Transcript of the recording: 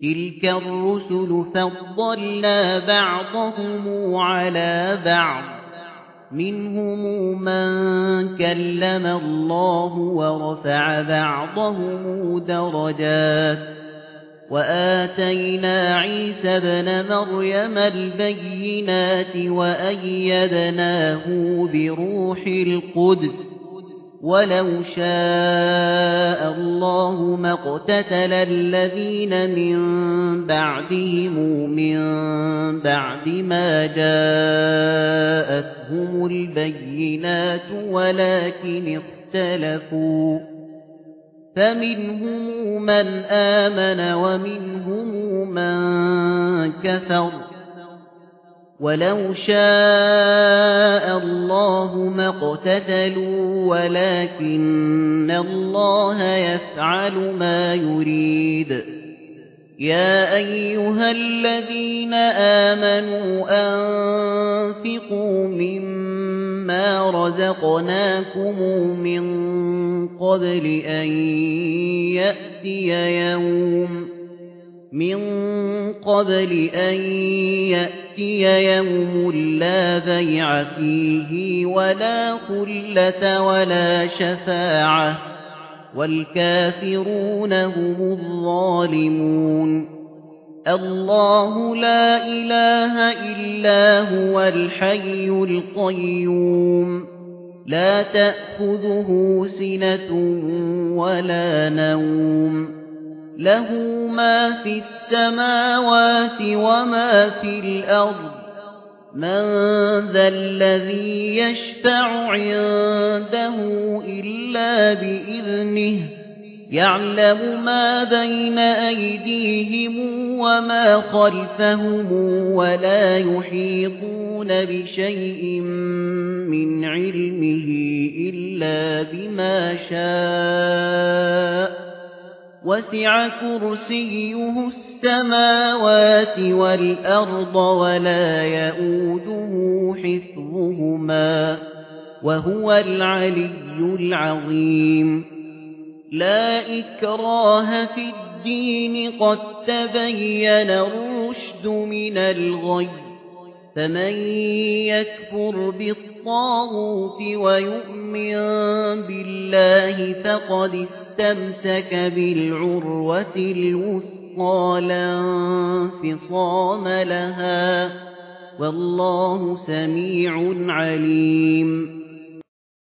تِلْكَ الرُّسُلُ فَضَّلْنَا بَعْضَهُمْ عَلَى بَعْضٍ مِنْهُمْ مَنْ كَلَّمَ اللَّهُ وَرَفَعَ بَعْضَهُمْ دَرَجَاتٍ وَآتَيْنَا عِيسَى ابْنَ مَرْيَمَ الْبَيِّنَاتِ وَأَيَّدْنَاهُ بِرُوحِ الْقُدُسِ وَلَوْ شَاءَ اللَّهُ مَا اقْتَتَلَ الَّذِينَ مِن بَعْدِهِم مِّن بَعْدِ مَا جَاءَتْهُمُ الْبَيِّنَاتُ وَلَكِنِ اخْتَلَفُوا فَمِنْهُم مَّنْ آمَنَ وَمِنْهُم مَّن كَفَرَ وَلَوْ شَاءَ اللَّهُ مَا اقْتَتَلُوا وَلَكِنَّ اللَّهَ يَفْعَلُ مَا يُرِيدُ يَا أَيُّهَا الَّذِينَ آمَنُوا أَنفِقُوا مِمَّا رَزَقْنَاكُم مِّن قَبْلِ أَن يَأْتِيَ يَوْمٌ لَّا بَيْعَ فِيهِ وَلَا خُلَّةَ وَلَا شَفَاعَةَ وَالْكَافِرُونَ هُمُ الظَّالِمُونَ اللَّهُ لَا إِلَٰهَ إِلَّا هُوَ الْحَيُّ الْقَيُّومُ لَا تَأْخُذُهُ سِنَةٌ وَلَا نَوْمٌ لَهُ مَا فِي السَّمَاوَاتِ وَمَا فِي الْأَرْضِ مَن ذَا الَّذِي يَشْفَعُ عِندَهُ إِلَّا بِإِذْنِهِ يَعْلَمُ مَا بَيْنَ أَيْدِيهِمْ وَمَا خَلْفَهُمْ وَلَا يُحِيطُونَ بِشَيْءٍ مِّنْ عِلْمِهِ إِلَّا بِمَا شَاءَ وَسِعَ كُرْسِيُّهُ السَّمَاوَاتِ وَالْأَرْضَ وَلَا يَئُودُهُ حِفْظُهُمَا وَهُوَ الْعَلِيُّ الْعَظِيمُ لَا إِكْرَاهَ فِي الدِّينِ قَد تَّبَيَّنَ الرُّشْدُ مِنَ الْغَيِّ فَمَن يَكْفُرْ بِالطَّاغُوتِ وَيُؤْمِن بِاللَّهِ فَقَدِ اسْتَمْسَكَ بِالْعُرْوَةِ الْوُثْقَىٰ لَا انفِصَامَ لَهَا وَاللَّهُ سَمِيعٌ عَلِيمٌ